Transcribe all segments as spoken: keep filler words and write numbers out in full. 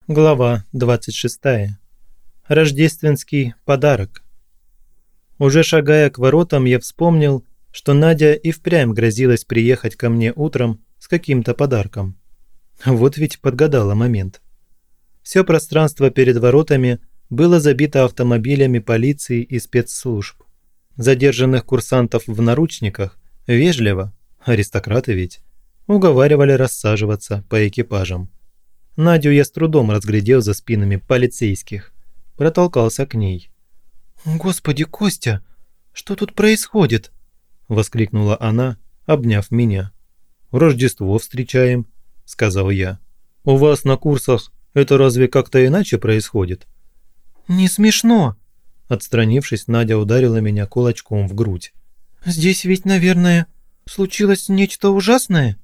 Глава двадцать шестая. Рождественский подарок. Уже шагая к воротам, я вспомнил, что Надя и впрямь грозилась приехать ко мне утром с каким-то подарком. Вот ведь подгадала момент. Все пространство перед воротами было забито автомобилями полиции и спецслужб. Задержанных курсантов в наручниках вежливо, аристократы ведь, уговаривали рассаживаться по экипажам. Надю я с трудом разглядел за спинами полицейских. Протолкался к ней. «Господи, Костя, что тут происходит?» – воскликнула она, обняв меня. «Рождество встречаем», – сказал я. «У вас на курсах это разве как-то иначе происходит?» «Не смешно», – отстранившись, Надя ударила меня кулачком в грудь. «Здесь ведь, наверное, случилось нечто ужасное?»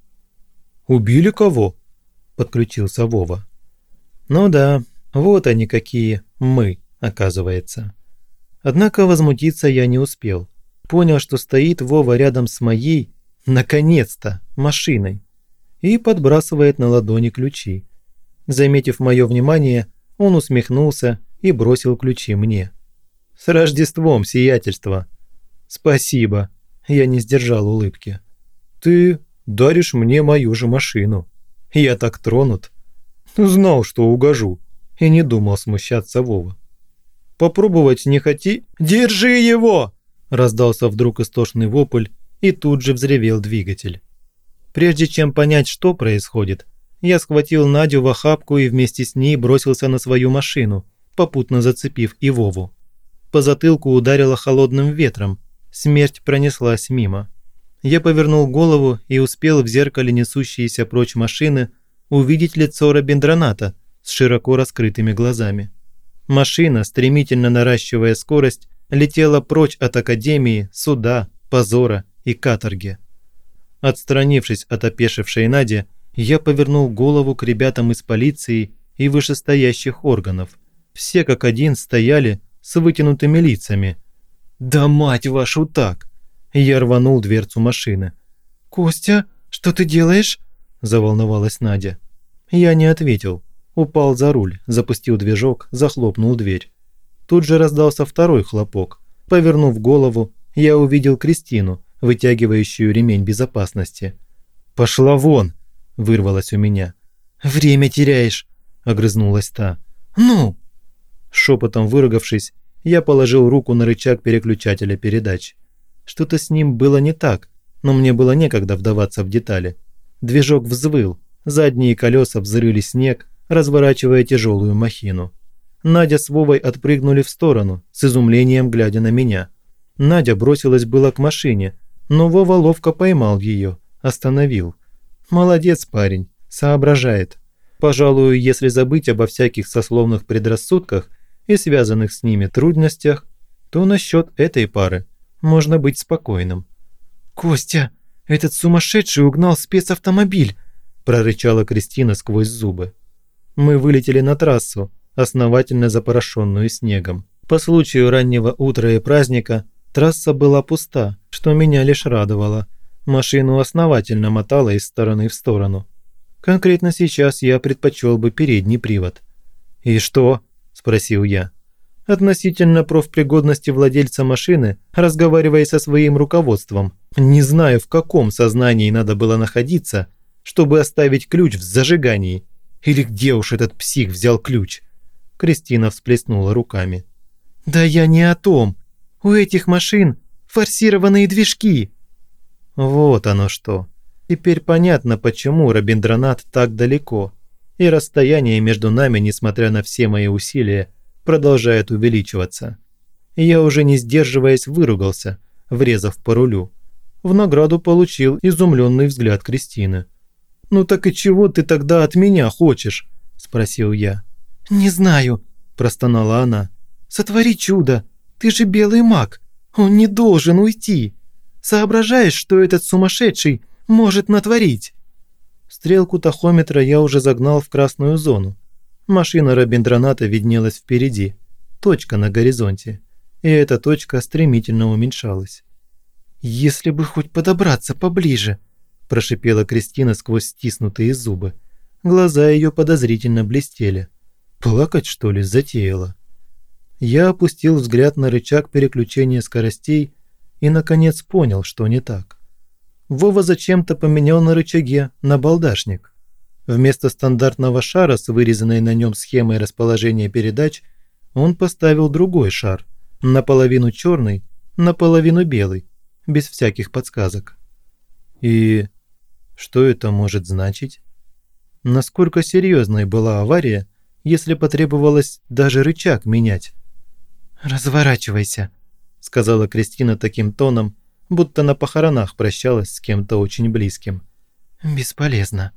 «Убили кого?» – подключился Вова. «Ну да, вот они какие мы, оказывается». Однако возмутиться я не успел. Понял, что стоит Вова рядом с моей, наконец-то, машиной и подбрасывает на ладони ключи. Заметив мое внимание, он усмехнулся и бросил ключи мне. «С Рождеством, сиятельство!» «Спасибо!» – я не сдержал улыбки. «Ты даришь мне мою же машину. Я так тронут. Знал, что угожу, и не думал смущаться Вова. Попробовать не хоти? Держи его!» Раздался вдруг истошный вопль, и тут же взревел двигатель. Прежде чем понять, что происходит, я схватил Надю в охапку и вместе с ней бросился на свою машину, попутно зацепив и Вову. По затылку ударило холодным ветром, смерть пронеслась мимо. Я повернул голову и успел в зеркале несущейся прочь машины увидеть лицо Робиндраната с широко раскрытыми глазами. Машина, стремительно наращивая скорость, летела прочь от академии, суда, позора и каторги. Отстранившись от опешившей Нади, я повернул голову к ребятам из полиции и вышестоящих органов. Все как один стояли с вытянутыми лицами. «Да мать вашу так!» Я рванул дверцу машины. «Костя, что ты делаешь?» – заволновалась Надя. Я не ответил. Упал за руль, запустил движок, захлопнул дверь. Тут же раздался второй хлопок. Повернув голову, я увидел Кристину, вытягивающую ремень безопасности. «Пошла вон!» – вырвалось у меня. «Время теряешь!» – огрызнулась та. «Ну!» Шепотом выругавшись, я положил руку на рычаг переключателя передач. Что-то с ним было не так, но мне было некогда вдаваться в детали. Движок взвыл, задние колеса взрыли снег, разворачивая тяжелую махину. Надя с Вовой отпрыгнули в сторону, с изумлением глядя на меня. Надя бросилась было к машине, но Вова ловко поймал ее, остановил. Молодец парень, соображает. Пожалуй, если забыть обо всяких сословных предрассудках и связанных с ними трудностях, то насчет этой пары можно быть спокойным. «Костя, этот сумасшедший угнал спецавтомобиль!» – прорычала Кристина сквозь зубы. Мы вылетели на трассу, основательно запорошенную снегом. По случаю раннего утра и праздника трасса была пуста, что меня лишь радовало. Машину основательно мотало из стороны в сторону. Конкретно сейчас я предпочел бы передний привод. «И что?» – спросил я. Относительно профпригодности владельца машины, разговаривая со своим руководством, не знаю, в каком сознании надо было находиться, чтобы оставить ключ в зажигании. Или где уж этот псих взял ключ? Кристина всплеснула руками. «Да я не о том. У этих машин форсированные движки». Вот оно что. Теперь понятно, почему Робиндранат так далеко. И расстояние между нами, несмотря на все мои усилия, продолжает увеличиваться. Я уже не сдерживаясь выругался, врезав по рулю. В награду получил изумленный взгляд Кристины. «Ну так и чего ты тогда от меня хочешь?» – спросил я. «Не знаю», – простонала она. «Сотвори чудо, ты же белый маг, он не должен уйти. Соображаешь, что этот сумасшедший может натворить?» Стрелку тахометра я уже загнал в красную зону. Машина Робиндраната виднелась впереди, точка на горизонте, и эта точка стремительно уменьшалась. «Если бы хоть подобраться поближе», – прошипела Кристина сквозь стиснутые зубы. Глаза ее подозрительно блестели. Плакать, что ли, затеяла? Я опустил взгляд на рычаг переключения скоростей и, наконец, понял, что не так. Вова зачем-то поменял на рычаге набалдашник. Вместо стандартного шара с вырезанной на нем схемой расположения передач он поставил другой шар, наполовину черный, наполовину белый, без всяких подсказок. И что это может значить? Насколько серьезной была авария, если потребовалось даже рычаг менять? «Разворачивайся», – сказала Кристина таким тоном, будто на похоронах прощалась с кем-то очень близким. «Бесполезно».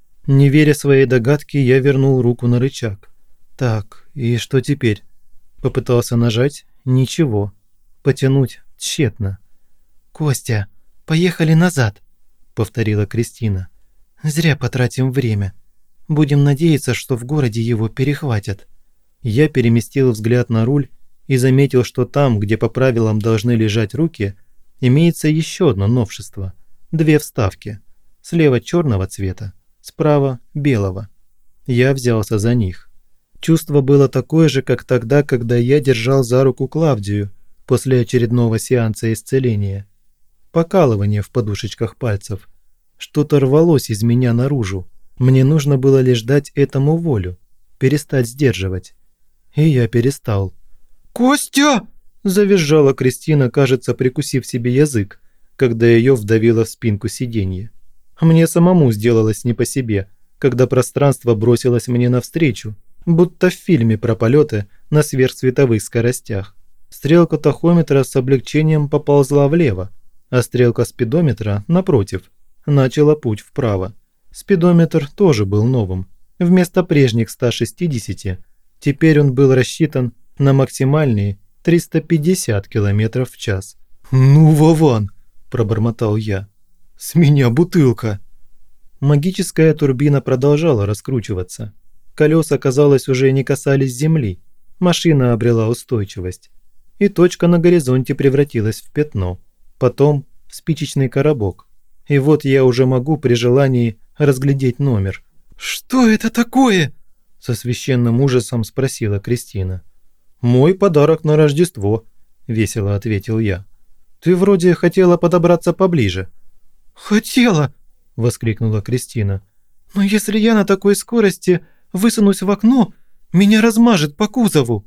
Не веря своей догадке, я вернул руку на рычаг. Так, и что теперь? Попытался нажать – ничего. Потянуть – тщетно. «Костя, поехали назад», – повторила Кристина. «Зря потратим время. Будем надеяться, что в городе его перехватят». Я переместил взгляд на руль и заметил, что там, где по правилам должны лежать руки, имеется еще одно новшество. Две вставки. Слева черного цвета, справа белого. Я взялся за них. Чувство было такое же, как тогда, когда я держал за руку Клавдию после очередного сеанса исцеления. Покалывание в подушечках пальцев. Что-то рвалось из меня наружу. Мне нужно было лишь дать этому волю, перестать сдерживать. И я перестал. «Костя!» – завизжала Кристина, кажется, прикусив себе язык, когда ее вдавило в спинку сиденья. Мне самому сделалось не по себе, когда пространство бросилось мне навстречу, будто в фильме про полеты на сверхсветовых скоростях. Стрелка тахометра с облегчением поползла влево, а стрелка спидометра, напротив, начала путь вправо. Спидометр тоже был новым. Вместо прежних ста шестидесяти, теперь он был рассчитан на максимальные триста пятьдесят километров в час. «Ну, Вован!» – пробормотал я. «С меня бутылка!» Магическая турбина продолжала раскручиваться. Колеса, казалось, уже не касались земли. Машина обрела устойчивость. И точка на горизонте превратилась в пятно. Потом в спичечный коробок. И вот я уже могу при желании разглядеть номер. «Что это такое?» – со священным ужасом спросила Кристина. «Мой подарок на Рождество», – весело ответил я. «Ты вроде хотела подобраться поближе». «Хотела!» – воскликнула Кристина. «Но если я на такой скорости высунусь в окно, меня размажет по кузову».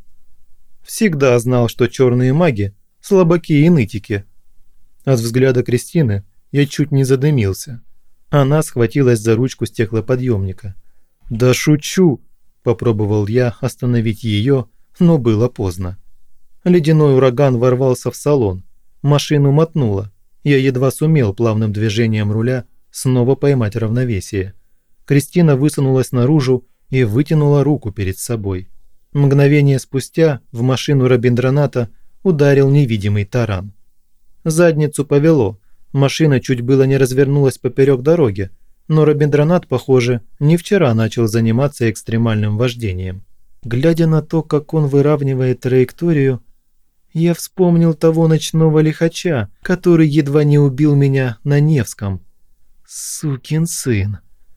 Всегда знал, что черные маги – слабаки и нытики. От взгляда Кристины я чуть не задымился. Она схватилась за ручку стеклоподъемника. «Да шучу!» – попробовал я остановить ее, но было поздно. Ледяной ураган ворвался в салон. Машину мотнуло. Я едва сумел плавным движением руля снова поймать равновесие. Кристина высунулась наружу и вытянула руку перед собой. Мгновение спустя в машину Робиндраната ударил невидимый таран. Задницу повело. Машина чуть было не развернулась поперек дороги, но Робиндранат, похоже, не вчера начал заниматься экстремальным вождением. Глядя на то, как он выравнивает траекторию, я вспомнил того ночного лихача, который едва не убил меня на Невском. Сукин сын.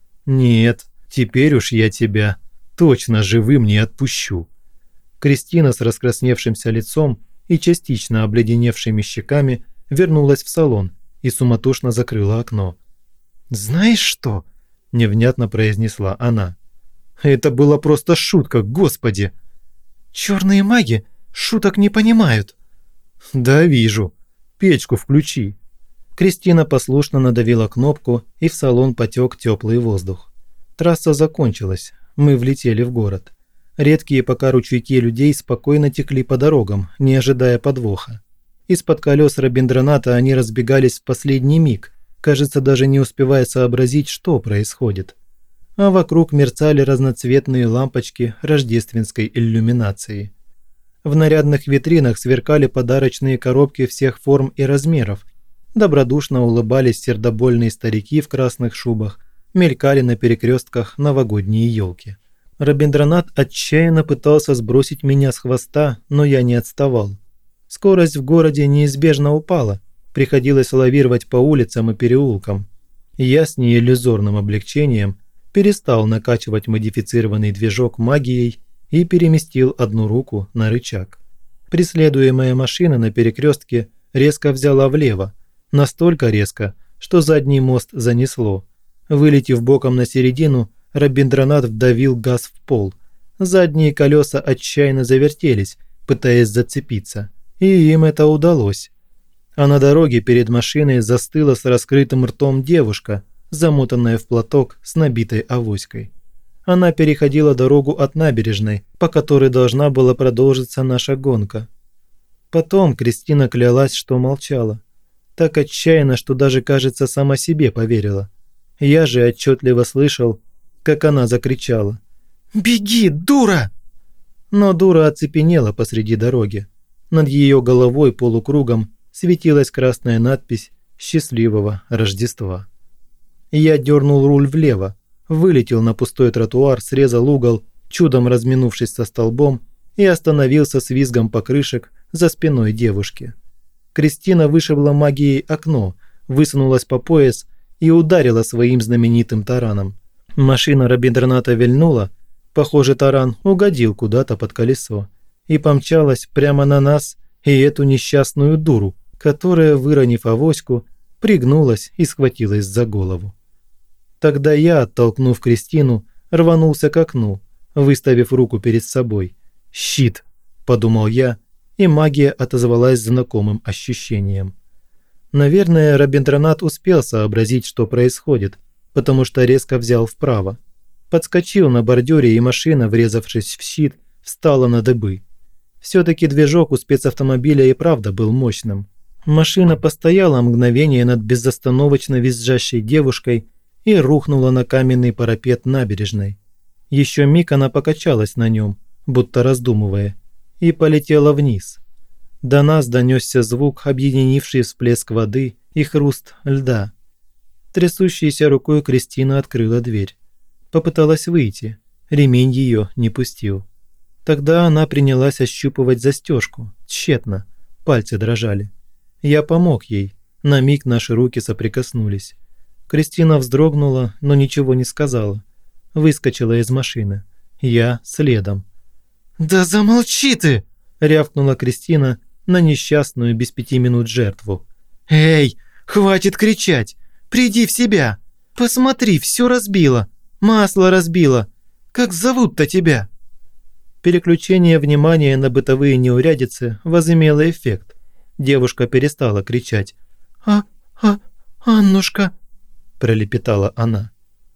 Нет, теперь уж я тебя точно живым не отпущу. Кристина с раскрасневшимся лицом и частично обледеневшими щеками вернулась в салон и суматошно закрыла окно. «Знаешь что?» – невнятно произнесла она. «Это была просто шутка, господи!» «Черные маги шуток не понимают». «Да, вижу. Печку включи». Кристина послушно надавила кнопку, и в салон потек теплый воздух. Трасса закончилась, мы влетели в город. Редкие пока ручейки людей спокойно текли по дорогам, не ожидая подвоха. Из-под колес Робиндраната они разбегались в последний миг, кажется, даже не успевая сообразить, что происходит. А вокруг мерцали разноцветные лампочки рождественской иллюминации. В нарядных витринах сверкали подарочные коробки всех форм и размеров. Добродушно улыбались сердобольные старики в красных шубах, мелькали на перекрестках новогодние елки. Робиндранат отчаянно пытался сбросить меня с хвоста, но я не отставал. Скорость в городе неизбежно упала, приходилось лавировать по улицам и переулкам. Я с неиллюзорным облегчением перестал накачивать модифицированный движок магией и переместил одну руку на рычаг. Преследуемая машина на перекрестке резко взяла влево, настолько резко, что задний мост занесло. Вылетев боком на середину, Рабиндранат вдавил газ в пол. Задние колеса отчаянно завертелись, пытаясь зацепиться, и им это удалось. А на дороге перед машиной застыла с раскрытым ртом девушка, замотанная в платок с набитой авоськой. Она переходила дорогу от набережной, по которой должна была продолжиться наша гонка. Потом Кристина клялась, что молчала. Так отчаянно, что даже, кажется, сама себе поверила. Я же отчетливо слышал, как она закричала: «Беги, дура!» Но дура оцепенела посреди дороги. Над ее головой полукругом светилась красная надпись «Счастливого Рождества». Я дернул руль влево, вылетел на пустой тротуар, срезал угол, чудом разминувшись со столбом, и остановился с визгом покрышек за спиной девушки. Кристина вышибла магией окно, высунулась по пояс и ударила своим знаменитым тараном. Машина Рабиндраната вильнула, похоже, таран угодил куда-то под колесо, и помчалась прямо на нас и эту несчастную дуру, которая, выронив авоську, пригнулась и схватилась за голову. Тогда я, оттолкнув Кристину, рванулся к окну, выставив руку перед собой. «Щит!» – подумал я, и магия отозвалась знакомым ощущением. Наверное, Рабиндранат успел сообразить, что происходит, потому что резко взял вправо. Подскочил на бордюре, и машина, врезавшись в щит, встала на дыбы. Все-таки движок у спецавтомобиля и правда был мощным. Машина постояла мгновение над безостановочно визжащей девушкой и рухнула на каменный парапет набережной. Еще миг она покачалась на нем, будто раздумывая, и полетела вниз. До нас донесся звук, объединивший всплеск воды и хруст льда. Трясущейся рукой Кристина открыла дверь. Попыталась выйти, ремень ее не пустил. Тогда она принялась ощупывать застежку, тщетно, пальцы дрожали. Я помог ей, на миг наши руки соприкоснулись. Кристина вздрогнула, но ничего не сказала. Выскочила из машины. Я следом. «Да замолчи ты!» – рявкнула Кристина на несчастную без пяти минут жертву. «Эй, хватит кричать! Приди в себя! Посмотри, все разбило! Масло разбило! Как зовут-то тебя?» Переключение внимания на бытовые неурядицы возымело эффект. Девушка перестала кричать. «А, а, Аннушка!» – пролепетала она.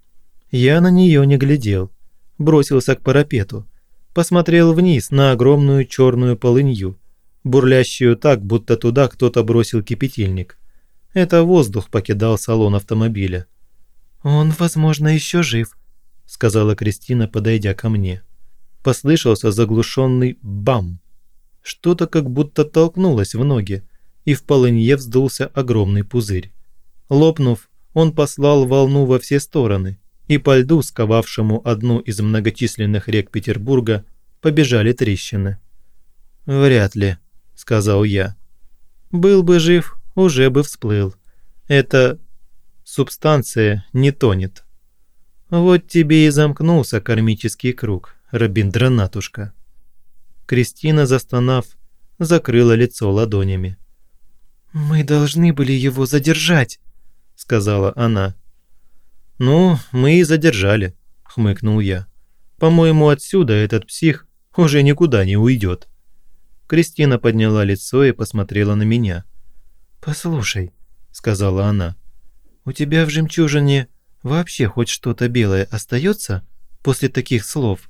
Я на нее не глядел. Бросился к парапету. Посмотрел вниз на огромную черную полынью, бурлящую так, будто туда кто-то бросил кипятильник. Это воздух покидал салон автомобиля. «Он, возможно, еще жив», – сказала Кристина, подойдя ко мне. Послышался заглушенный бам. Что-то как будто толкнулось в ноги, и в полынье вздулся огромный пузырь. Лопнув, он послал волну во все стороны, и по льду, сковавшему одну из многочисленных рек Петербурга, побежали трещины. «Вряд ли», – сказал я. «Был бы жив, уже бы всплыл. Эта субстанция не тонет». Вот тебе и замкнулся кармический круг, Рабиндранатушка. Кристина, застонав, закрыла лицо ладонями. «Мы должны были его задержать», – сказала она. «Ну, мы и задержали», – хмыкнул я. «По-моему, отсюда этот псих уже никуда не уйдет». Кристина подняла лицо и посмотрела на меня. «Послушай», – сказала она, – «у тебя в жемчужине вообще хоть что-то белое остается после таких слов?»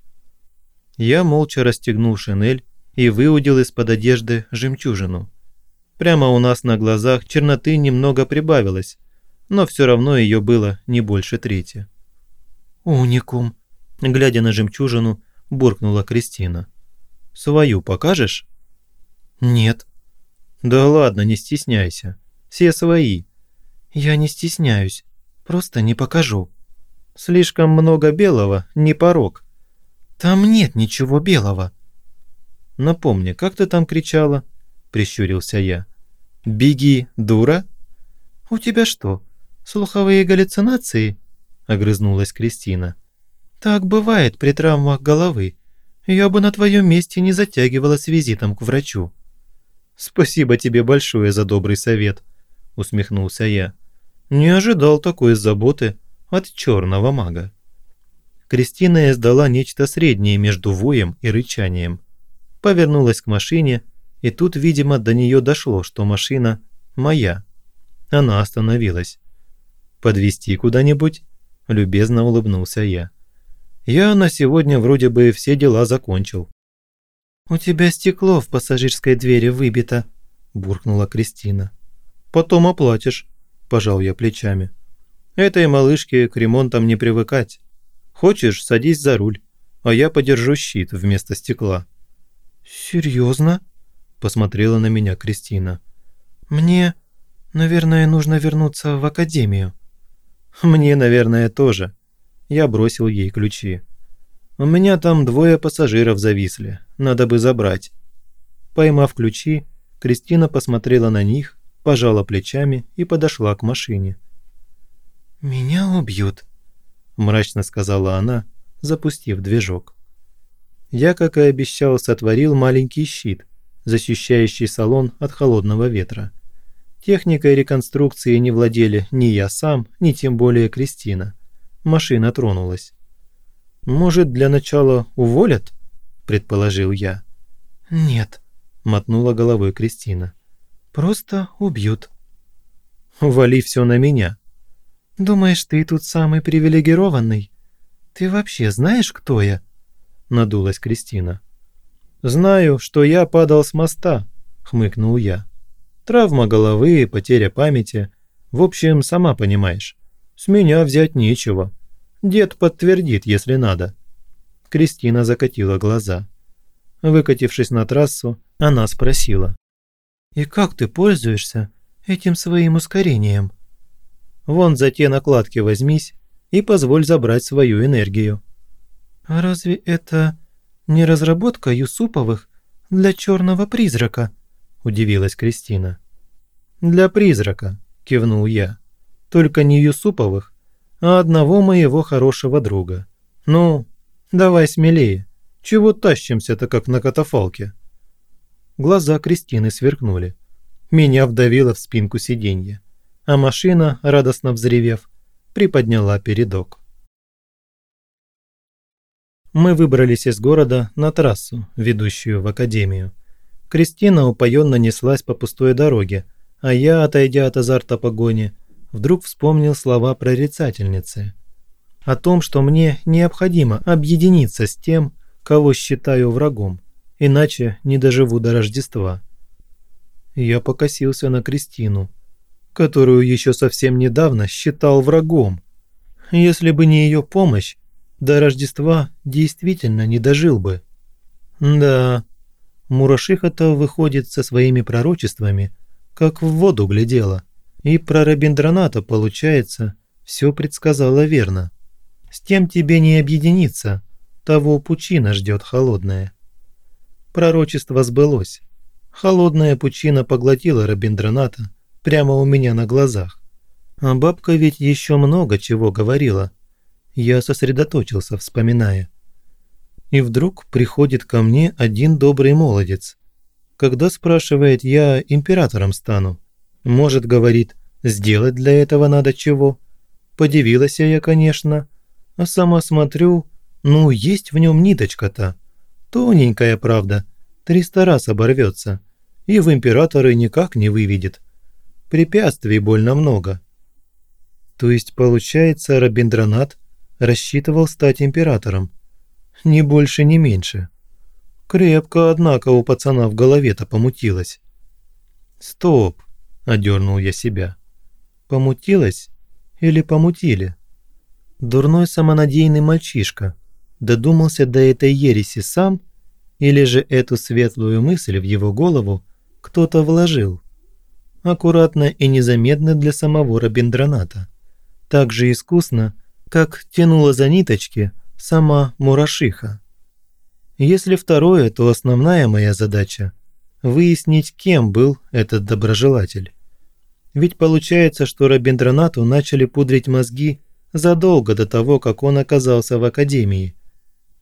Я молча расстегнул шинель и выудил из-под одежды жемчужину. Прямо у нас на глазах черноты немного прибавилось, но все равно ее было не больше трети. «Уникум», – глядя на жемчужину, буркнула Кристина. «Свою покажешь?» «Нет». «Да ладно, не стесняйся. Все свои». «Я не стесняюсь, просто не покажу». «Слишком много белого, не порок». «Там нет ничего белого». «Напомни, как ты там кричала?» – прищурился я. «Беги, дура?» «У тебя что, слуховые галлюцинации?» – огрызнулась Кристина. «Так бывает при травмах головы. Я бы на твоем месте не затягивала с визитом к врачу». «Спасибо тебе большое за добрый совет», – усмехнулся я. «Не ожидал такой заботы от черного мага». Кристина издала нечто среднее между воем и рычанием. Повернулась к машине, и тут, видимо, до нее дошло, что машина моя. Она остановилась. «Подвезти куда-нибудь?» – любезно улыбнулся я. «Я на сегодня вроде бы все дела закончил». «У тебя стекло в пассажирской двери выбито», – буркнула Кристина. «Потом оплатишь», – пожал я плечами. «Этой малышке к ремонтам не привыкать. Хочешь, садись за руль, а я подержу щит вместо стекла». «Серьезно?» – посмотрела на меня Кристина. «Мне, наверное, нужно вернуться в академию». «Мне, наверное, тоже». Я бросил ей ключи. «У меня там двое пассажиров зависли, надо бы забрать». Поймав ключи, Кристина посмотрела на них, пожала плечами и подошла к машине. «Меня убьют», – мрачно сказала она, запустив движок. Я, как и обещал, сотворил маленький щит, защищающий салон от холодного ветра. Техникой реконструкции не владели ни я сам, ни тем более Кристина. Машина тронулась. «Может, для начала уволят?» – предположил я. «Нет», – мотнула головой Кристина. «Просто убьют». «Вали все на меня». «Думаешь, ты тут самый привилегированный? Ты вообще знаешь, кто я?» – надулась Кристина. «Знаю, что я падал с моста», – хмыкнул я. «Травма головы, потеря памяти. В общем, сама понимаешь. С меня взять нечего. Дед подтвердит, если надо». Кристина закатила глаза. Выкатившись на трассу, она спросила. «И как ты пользуешься этим своим ускорением?» «Вон за те накладки возьмись и позволь забрать свою энергию». «А разве это не разработка Юсуповых для черного призрака?» – удивилась Кристина. «Для призрака», – кивнул я. «Только не Юсуповых, а одного моего хорошего друга. Ну, давай смелее. Чего тащимся-то, как на катафалке?» Глаза Кристины сверкнули. Меня вдавило в спинку сиденья, а машина, радостно взревев, приподняла передок. Мы выбрались из города на трассу, ведущую в академию. Кристина упоенно неслась по пустой дороге, а я, отойдя от азарта погони, вдруг вспомнил слова прорицательницы. О том, что мне необходимо объединиться с тем, кого считаю врагом, иначе не доживу до Рождества. Я покосился на Кристину, которую еще совсем недавно считал врагом. Если бы не ее помощь, до Рождества действительно не дожил бы. Да, Мурашиха-то выходит со своими пророчествами, как в воду глядела, и про Рабиндраната, получается, все предсказала верно. С тем тебе не объединиться, того пучина ждет холодная. Пророчество сбылось. Холодная пучина поглотила Рабиндраната прямо у меня на глазах. А бабка ведь еще много чего говорила. Я сосредоточился, вспоминая. И вдруг приходит ко мне один добрый молодец. Когда, спрашивает, я императором стану. Может, говорит, сделать для этого надо чего? Подивилась я, конечно. А сама смотрю, ну, есть в нем ниточка-то. Тоненькая, правда, триста раз оборвется. И в императоры никак не выведет. Препятствий больно много. То есть, получается, Рабиндранат рассчитывал стать императором. Ни больше, ни меньше. Крепко, однако, у пацана в голове-то помутилось. «Стоп!» – одернул я себя. «Помутилось или помутили?» Дурной самонадеянный мальчишка додумался до этой ереси сам, или же эту светлую мысль в его голову кто-то вложил? Аккуратно и незаметно для самого Рабиндраната. Так же искусно, как тянула за ниточки сама Мурашиха. Если второе, то основная моя задача – выяснить, кем был этот доброжелатель. Ведь получается, что Рабиндранату начали пудрить мозги задолго до того, как он оказался в академии.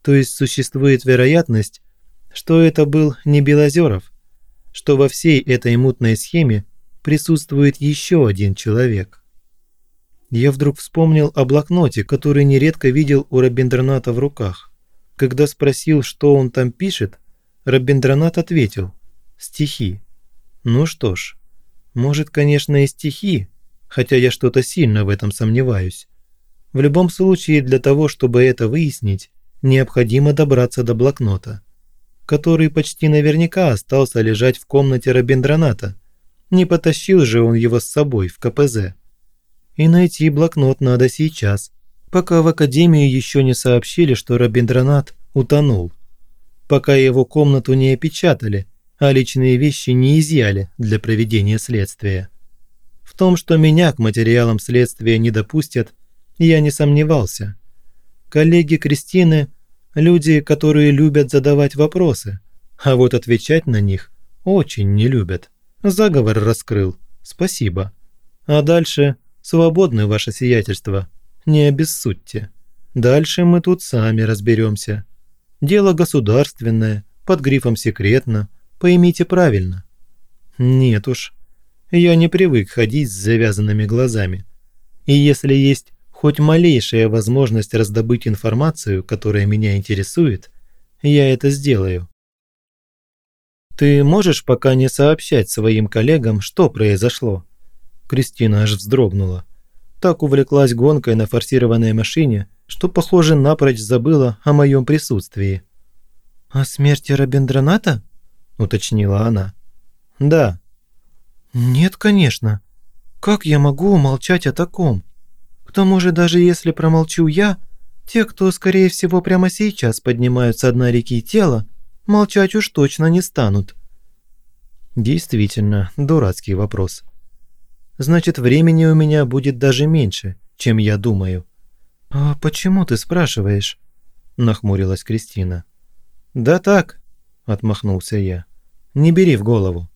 То есть существует вероятность, что это был не Белозеров, что во всей этой мутной схеме присутствует еще один человек. Я вдруг вспомнил о блокноте, который нередко видел у Рабиндраната в руках. Когда спросил, что он там пишет, Рабиндранат ответил «стихи». Ну что ж, может, конечно, и стихи, хотя я что-то сильно в этом сомневаюсь. В любом случае, для того, чтобы это выяснить, необходимо добраться до блокнота, который почти наверняка остался лежать в комнате Рабиндраната. Не потащил же он его с собой в ка пэ зэ. И найти блокнот надо сейчас, пока в академии еще не сообщили, что Рабиндранат утонул, пока его комнату не опечатали, а личные вещи не изъяли для проведения следствия. В том, что меня к материалам следствия не допустят, я не сомневался. Коллеги Кристины – люди, которые любят задавать вопросы, а вот отвечать на них очень не любят. Заговор раскрыл. Спасибо. А дальше свободны, ваше сиятельство. Не обессудьте. Дальше мы тут сами разберемся. Дело государственное, под грифом «секретно». Поймите правильно. Нет уж. Я не привык ходить с завязанными глазами. И если есть хоть малейшая возможность раздобыть информацию, которая меня интересует, я это сделаю. Ты можешь пока не сообщать своим коллегам, что произошло? Кристина аж вздрогнула. Так увлеклась гонкой на форсированной машине, что, похоже, напрочь забыла о моем присутствии. «О смерти Рабиндраната?» – уточнила она. «Да». «Нет, конечно. Как я могу умолчать о таком? К тому же, даже если промолчу я, те, кто, скорее всего, прямо сейчас поднимают со дна реки тело, молчать уж точно не станут». Действительно, дурацкий вопрос. Значит, времени у меня будет даже меньше, чем я думаю. «А почему ты спрашиваешь?» – нахмурилась Кристина. «Да так», – отмахнулся я. «Не бери в голову.